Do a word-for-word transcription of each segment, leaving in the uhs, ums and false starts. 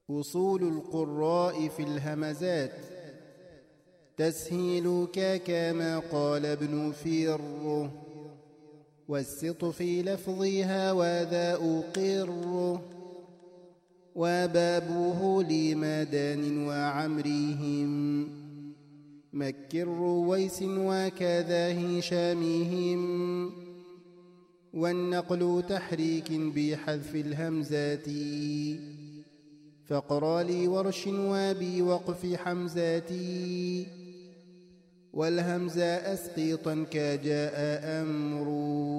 أصول القراء في الهمزات. تسهيلك كما قال ابن فير، والسط في لفظها وذا أقر، وبابه لمدان وعمرهم، مكر رويس وكذا هشامهم، والنقل تحريك بحذف الهمزات، فاقرأ لي ورش وبوقف حمزاتي، والهمز أسقيطا كجاء أمر،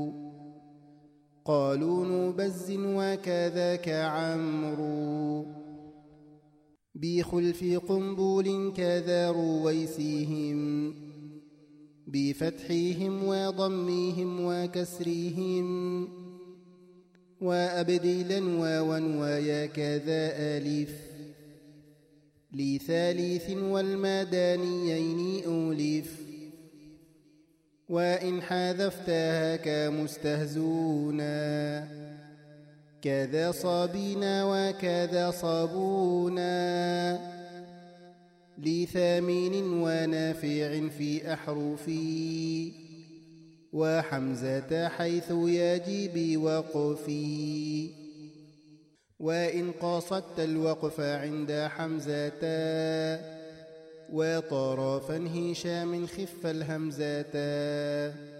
قالون بز وكذاك عمرو، بخلف قنبول كذا رويسيهم، بفتحهم وضميهم وكسرهم، وأبدلا واوا ويا كذا ألف، لثالث والمدانيين أولف، وإن حذفتها كمستهزونا، كذا صابينا وكذا صابونا، لثامن ونافع في أحرفي، وحمزة حيث يجب وقفي، وإن قصدت الوقف عند حمزة، وطرفا هشام خف الهمزة.